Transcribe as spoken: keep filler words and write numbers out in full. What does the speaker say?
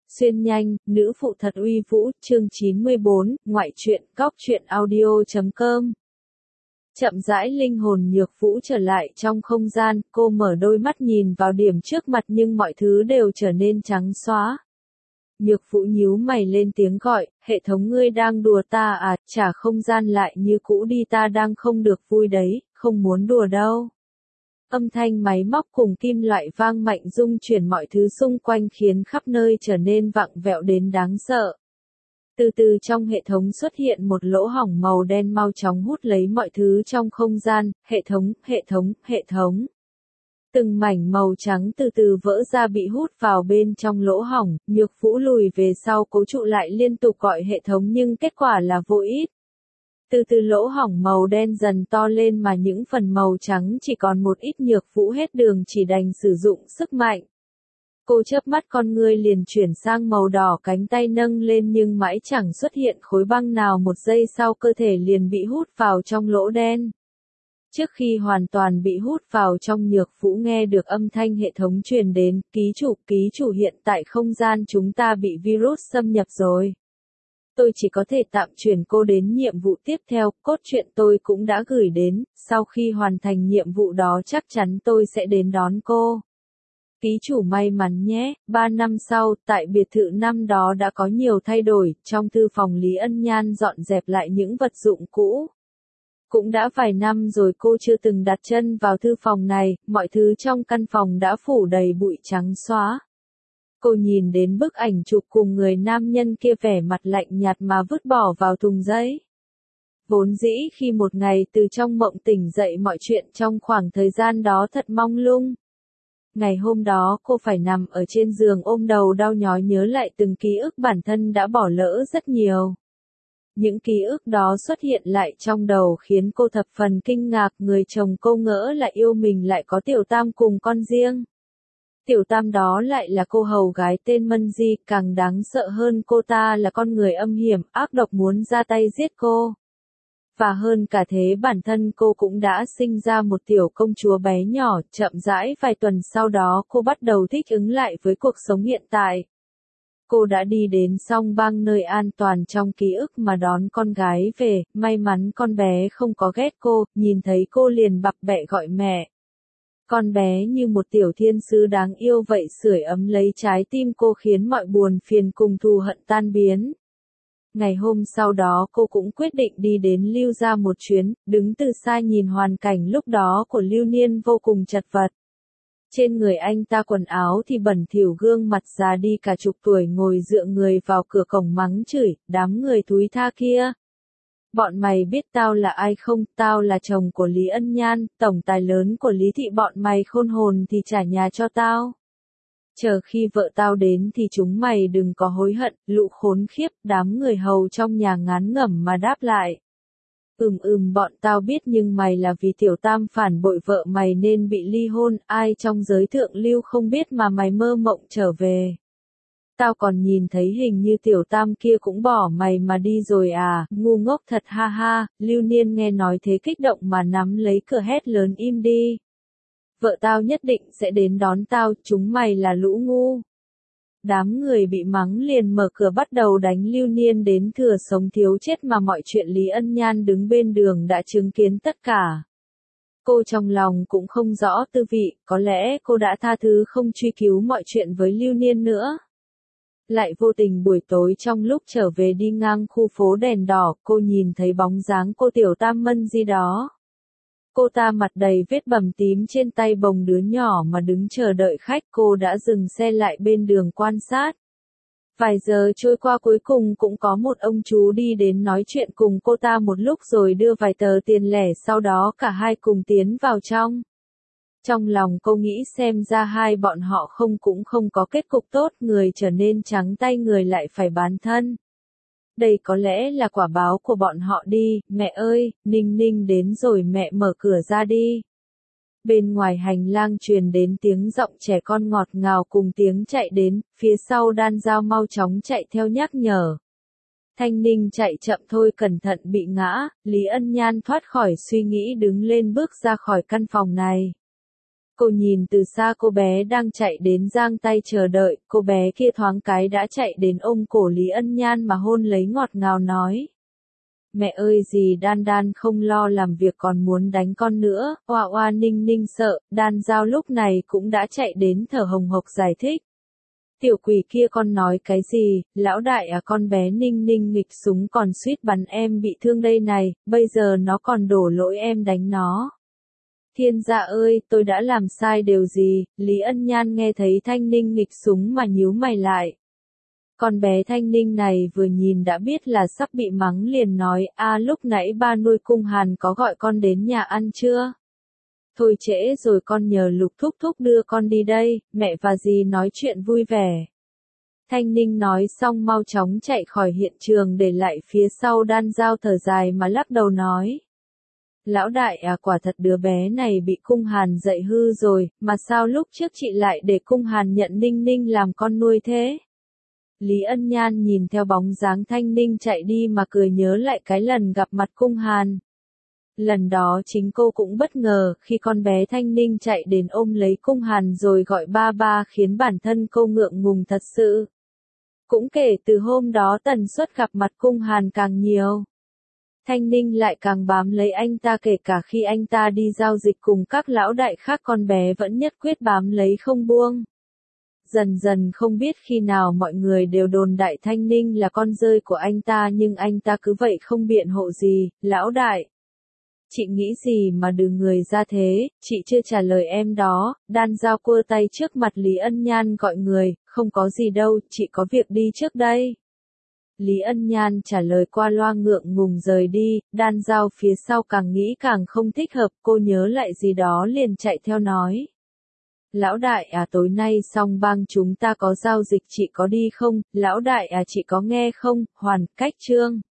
Xuyên nhanh, nữ phụ thật uy vũ, chương chín mươi bốn, ngoại truyện, góc truyện audio chấm com. Chậm rãi linh hồn Nhược Vũ trở lại trong không gian, cô mở đôi mắt nhìn vào điểm trước mặt nhưng mọi thứ đều trở nên trắng xóa. Nhược Vũ nhíu mày lên tiếng gọi, hệ thống ngươi đang đùa ta à, trả không gian lại như cũ đi, ta đang không được vui đấy, không muốn đùa đâu. Âm thanh máy móc cùng kim loại vang mạnh rung chuyển mọi thứ xung quanh khiến khắp nơi trở nên vặn vẹo đến đáng sợ. Từ từ trong hệ thống xuất hiện một lỗ hổng màu đen mau chóng hút lấy mọi thứ trong không gian, hệ thống, hệ thống, hệ thống. Từng mảnh màu trắng từ từ vỡ ra bị hút vào bên trong lỗ hổng, Nhược Vũ lùi về sau cố trụ lại liên tục gọi hệ thống nhưng kết quả là vô ích. Từ từ lỗ hổng màu đen dần to lên mà những phần màu trắng chỉ còn một ít. Nhược Vũ hết đường chỉ đành sử dụng sức mạnh. Cô chớp mắt con ngươi liền chuyển sang màu đỏ, cánh tay nâng lên nhưng mãi chẳng xuất hiện khối băng nào, một giây sau cơ thể liền bị hút vào trong lỗ đen. Trước khi hoàn toàn bị hút vào trong, Nhược Vũ nghe được âm thanh hệ thống truyền đến, ký chủ, ký chủ hiện tại không gian chúng ta bị virus xâm nhập rồi. Tôi chỉ có thể tạm chuyển cô đến nhiệm vụ tiếp theo, cốt truyện tôi cũng đã gửi đến, sau khi hoàn thành nhiệm vụ đó chắc chắn tôi sẽ đến đón cô. Ký chủ may mắn nhé. Ba năm sau, tại biệt thự năm đó đã có nhiều thay đổi, trong thư phòng Lý Ân Nhan dọn dẹp lại những vật dụng cũ. Cũng đã vài năm rồi cô chưa từng đặt chân vào thư phòng này, mọi thứ trong căn phòng đã phủ đầy bụi trắng xóa. Cô nhìn đến bức ảnh chụp cùng người nam nhân kia vẻ mặt lạnh nhạt mà vứt bỏ vào thùng giấy. Vốn dĩ khi một ngày từ trong mộng tỉnh dậy mọi chuyện trong khoảng thời gian đó thật mông lung. Ngày hôm đó cô phải nằm ở trên giường ôm đầu đau nhói nhớ lại từng ký ức bản thân đã bỏ lỡ rất nhiều. Những ký ức đó xuất hiện lại trong đầu khiến cô thập phần kinh ngạc, người chồng cô ngỡ lại yêu mình lại có Tiểu Tam cùng con riêng. Tiểu Tam đó lại là cô hầu gái tên Mân Di, càng đáng sợ hơn cô ta là con người âm hiểm, ác độc muốn ra tay giết cô. Và hơn cả thế bản thân cô cũng đã sinh ra một tiểu công chúa bé nhỏ, chậm rãi vài tuần sau đó cô bắt đầu thích ứng lại với cuộc sống hiện tại. Cô đã đi đến Song Bang nơi an toàn trong ký ức mà đón con gái về, may mắn con bé không có ghét cô, nhìn thấy cô liền bặm bẹ gọi mẹ. Con bé như một tiểu thiên sứ đáng yêu vậy sưởi ấm lấy trái tim cô khiến mọi buồn phiền cùng thù hận tan biến. Ngày hôm sau đó cô cũng quyết định đi đến Lưu gia một chuyến, đứng từ xa nhìn hoàn cảnh lúc đó của Lưu Niên vô cùng chật vật. Trên người anh ta quần áo thì bẩn thỉu, gương mặt già đi cả chục tuổi ngồi dựa người vào cửa cổng mắng chửi, đám người thúi tha kia. Bọn mày biết tao là ai không, tao là chồng của Lý Ân Nhan, tổng tài lớn của Lý Thị, bọn mày khôn hồn thì trả nhà cho tao. Chờ khi vợ tao đến thì chúng mày đừng có hối hận, lũ khốn khiếp. Đám người hầu trong nhà ngán ngẩm mà đáp lại. Ừm ừm bọn tao biết, nhưng mày là vì Tiểu Tam phản bội vợ mày nên bị ly hôn, ai trong giới thượng lưu không biết mà mày mơ mộng trở về. Tao còn nhìn thấy hình như Tiểu Tam kia cũng bỏ mày mà đi rồi à, ngu ngốc thật ha ha. Lưu Niên nghe nói thế kích động mà nắm lấy cửa hét lớn im đi. Vợ tao nhất định sẽ đến đón tao, chúng mày là lũ ngu. Đám người bị mắng liền mở cửa bắt đầu đánh Lưu Niên đến thừa sống thiếu chết, mà mọi chuyện Lý Ân Nhan đứng bên đường đã chứng kiến tất cả. Cô trong lòng cũng không rõ tư vị, có lẽ cô đã tha thứ không truy cứu mọi chuyện với Lưu Niên nữa. Lại vô tình buổi tối trong lúc trở về đi ngang khu phố đèn đỏ, cô nhìn thấy bóng dáng cô Tiểu Tam Mân Di đó. Cô ta mặt đầy vết bầm tím, trên tay bồng đứa nhỏ mà đứng chờ đợi khách. Cô đã dừng xe lại bên đường quan sát. Vài giờ trôi qua cuối cùng cũng có một ông chú đi đến nói chuyện cùng cô ta một lúc rồi đưa vài tờ tiền lẻ, sau đó cả hai cùng tiến vào trong. Trong lòng cô nghĩ xem ra hai bọn họ không cũng không có kết cục tốt, người trở nên trắng tay người lại phải bán thân. Đây có lẽ là quả báo của bọn họ đi. Mẹ ơi, Ninh Ninh đến rồi, mẹ mở cửa ra đi. Bên ngoài hành lang truyền đến tiếng giọng trẻ con ngọt ngào cùng tiếng chạy đến, phía sau Đan Giao mau chóng chạy theo nhắc nhở. Thanh Ninh chạy chậm thôi, cẩn thận bị ngã. Lý Ân Nhan thoát khỏi suy nghĩ đứng lên bước ra khỏi căn phòng này. Cô nhìn từ xa cô bé đang chạy đến giang tay chờ đợi, cô bé kia thoáng cái đã chạy đến ôm cổ Lý Ân Nhan mà hôn lấy ngọt ngào nói. Mẹ ơi dì Đan Đan không lo làm việc còn muốn đánh con nữa, oa oa Ninh Ninh sợ, Đan Giao lúc này cũng đã chạy đến thở hồng hộc giải thích. Tiểu quỷ kia con nói cái gì, lão đại à con bé Ninh Ninh nghịch súng còn suýt bắn em bị thương đây này, bây giờ nó còn đổ lỗi em đánh nó. Thiên dạ ơi, tôi đã làm sai điều gì, Lý Ân Nhan nghe thấy Thanh Ninh nghịch súng mà nhíu mày lại. Con bé Thanh Ninh này vừa nhìn đã biết là sắp bị mắng liền nói, a lúc nãy ba nuôi Cung Hàn có gọi con đến nhà ăn chưa? Thôi trễ rồi con nhờ Lục thúc thúc đưa con đi đây, mẹ và dì nói chuyện vui vẻ. Thanh Ninh nói xong mau chóng chạy khỏi hiện trường để lại phía sau Đan Giao thở dài mà lắc đầu nói. Lão đại à quả thật đứa bé này bị Cung Hàn dạy hư rồi, mà sao lúc trước chị lại để Cung Hàn nhận Ninh Ninh làm con nuôi thế? Lý Ân Nhan nhìn theo bóng dáng Thanh Ninh chạy đi mà cười nhớ lại cái lần gặp mặt Cung Hàn. Lần đó chính cô cũng bất ngờ khi con bé Thanh Ninh chạy đến ôm lấy Cung Hàn rồi gọi ba ba khiến bản thân cô ngượng ngùng thật sự. Cũng kể từ hôm đó tần suất gặp mặt Cung Hàn càng nhiều. Thanh Ninh lại càng bám lấy anh ta kể cả khi anh ta đi giao dịch cùng các lão đại khác con bé vẫn nhất quyết bám lấy không buông. Dần dần không biết khi nào mọi người đều đồn đại Thanh Ninh là con rơi của anh ta nhưng anh ta cứ vậy không biện hộ gì, lão đại. Chị nghĩ gì mà đưa người ra thế, chị chưa trả lời em đó, Đan Giao cua tay trước mặt Lý Ân Nhan gọi người, không có gì đâu, chị có việc đi trước đây. Lý Ân Nhan trả lời qua loa ngượng ngùng rời đi, Đan Giao phía sau càng nghĩ càng không thích hợp, cô nhớ lại gì đó liền chạy theo nói. Lão đại à tối nay song bang chúng ta có giao dịch chị có đi không, lão đại à chị có nghe không, hoàn cách chương.